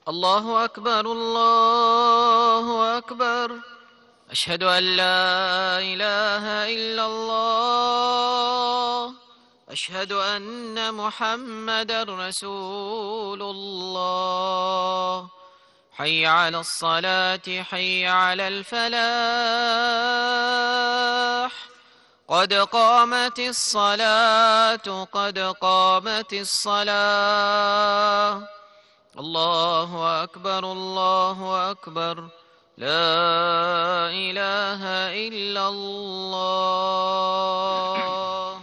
الله أكبر الله أكبر. أشهد أن لا إله إلا الله. أشهد أن محمدا رسول الله. حي على الصلاة حي على الفلاح. قد قامت الصلاة قد قامت الصلاة. الله أكبر الله أكبر. لا إله إلا الله.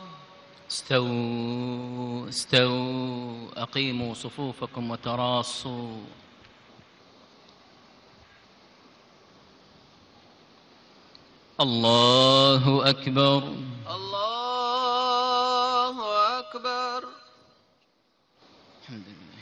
استووا استووا، أقيموا صفوفكم وتراصوا. الله أكبر الله أكبر. الحمد لله.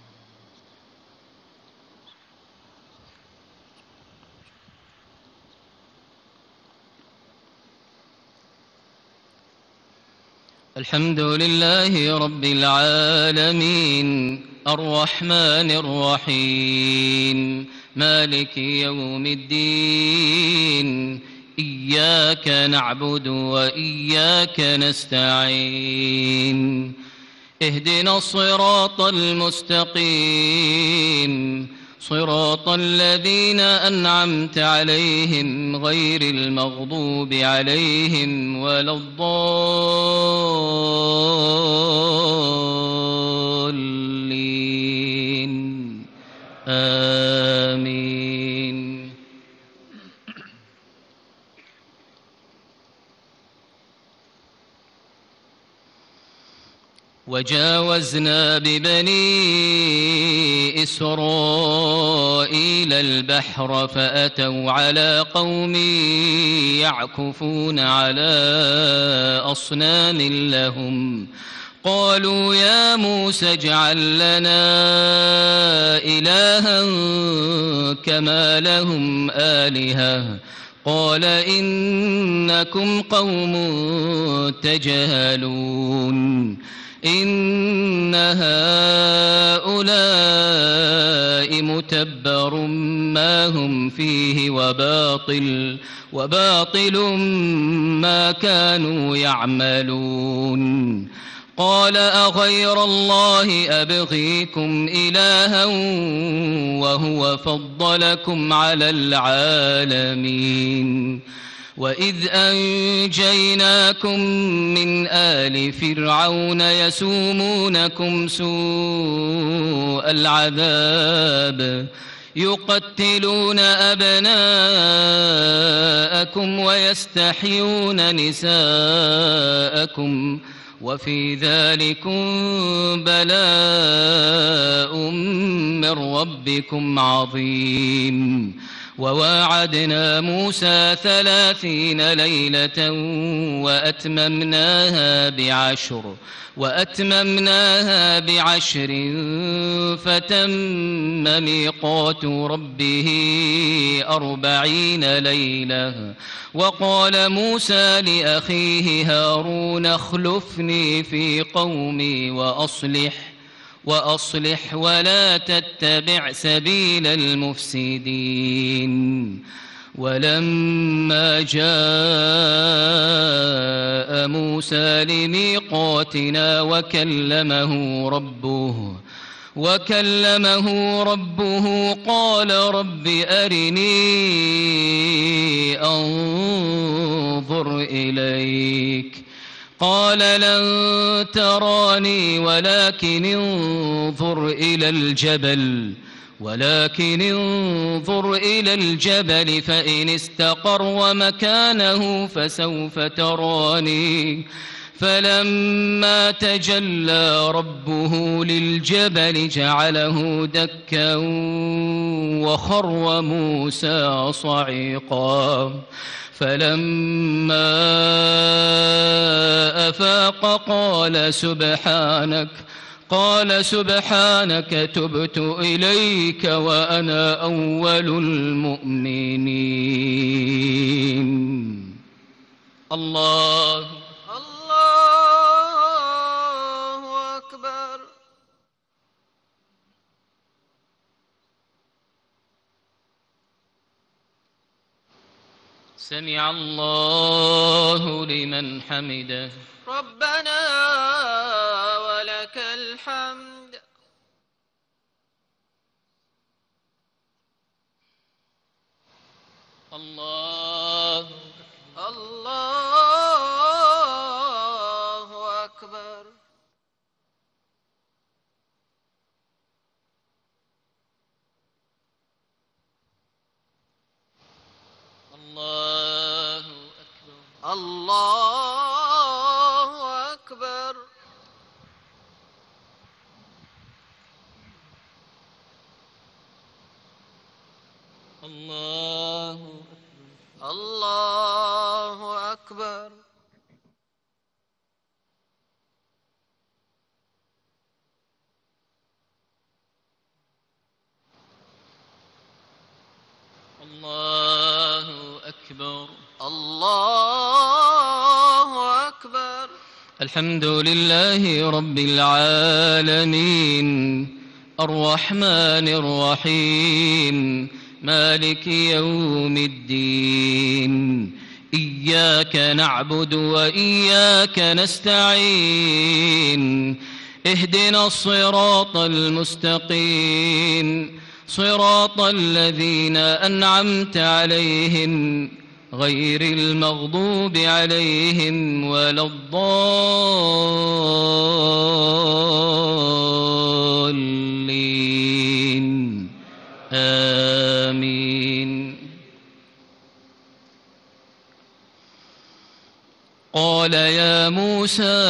الحمد لله رب العالمين، الرحمن الرحيم، مالك يوم الدين. إياك نعبد وإياك نستعين. اهدنا الصراط المستقيم، صراط الذين أنعمت عليهم غير المغضوب عليهم ولا الضالين. آمين. وجاوزنا ببني إسرائيل البحر فأتوا على قوم يعكفون على أصنام لهم. قالوا يا موسى اجعل لنا إلها كما لهم آلهة. قال إنكم قوم تجهلون. إن هؤلاء متبر ما هم فيه وباطل ما كانوا يعملون. قال أغير الله أبغيكم إلها وهو فضلكم على العالمين. وإذ أنجيناكم من آل فرعون يسومونكم سوء العذاب يقتلون أبناءكم ويستحيون نساءكم وفي ذلكم بلاء من ربكم عظيم. وواعدنا موسى 30 ليلة وأتممناها بعشر فتم ميقات ربه 40 ليلة. وقال موسى لأخيه هارون اخلفني في قومي وأصلح ولا تتبع سبيل المفسدين. ولما جاء موسى لميقاتنا وكلمه ربه قال رب أرني أنظر إليك. قال لن تراني ولكن انظر إلى الجبل فإن استقر مكانه فسوف تراني. فلما تجلى ربه للجبل جعله دكا وخر موسى صعيقا. فلما أفاق قال سبحانك تبت إليك وأنا أول المؤمنين. الله أكبر. سمع الله لمن حمده. ربنا ولك الحمد. الله الله أكبر. الله أكبر. الله أكبر. الله الله أكبر. الله أكبر. الله أكبر. الحمد لله رب العالمين الرحمن الرحيم مالك يوم الدين. إياك نعبد وإياك نستعين. اهدنا الصراط المستقيم صراط الذين أنعمت عليهم غير المغضوب عليهم ولا الضالين. آمين. قال يا موسى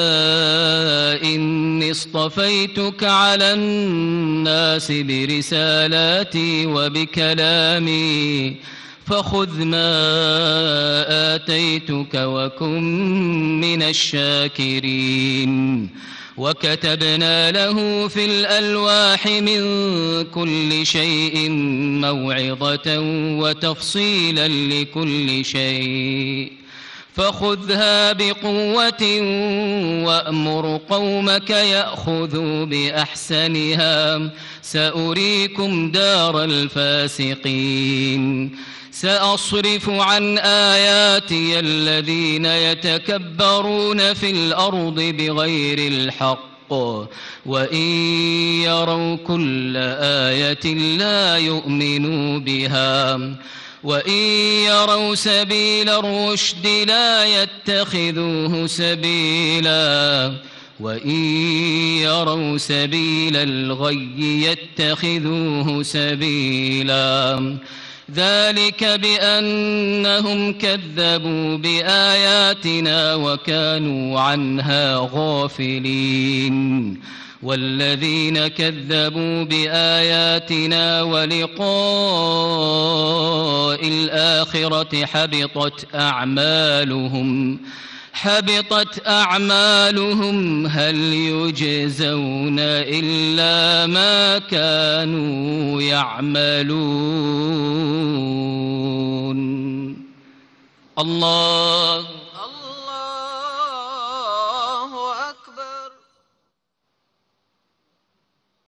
إني اصطفيتك على الناس برسالاتي وبكلامي فخذ ما آتيتك وكن من الشاكرين. وكتبنا له في الألواح من كل شيء موعظة وتفصيلا لكل شيء فخذها بقوة وأمر قومك يأخذوا بأحسنها سأريكم دار الفاسقين. سأصرف عن آياتي الذين يتكبرون في الأرض بغير الحق وإن يروا كل آية لا يؤمنوا بها وإن يروا سبيل الرشد لا يتخذوه سبيلا وإن يروا سبيل الغي يتخذوه سبيلا. ذلك بأنهم كذبوا بآياتنا وكانوا عنها غافلين. والذين كذبوا بآياتنا ولقاء الآخرة حبطت أعمالهم هل يجزون إلا ما كانوا يعملون. الله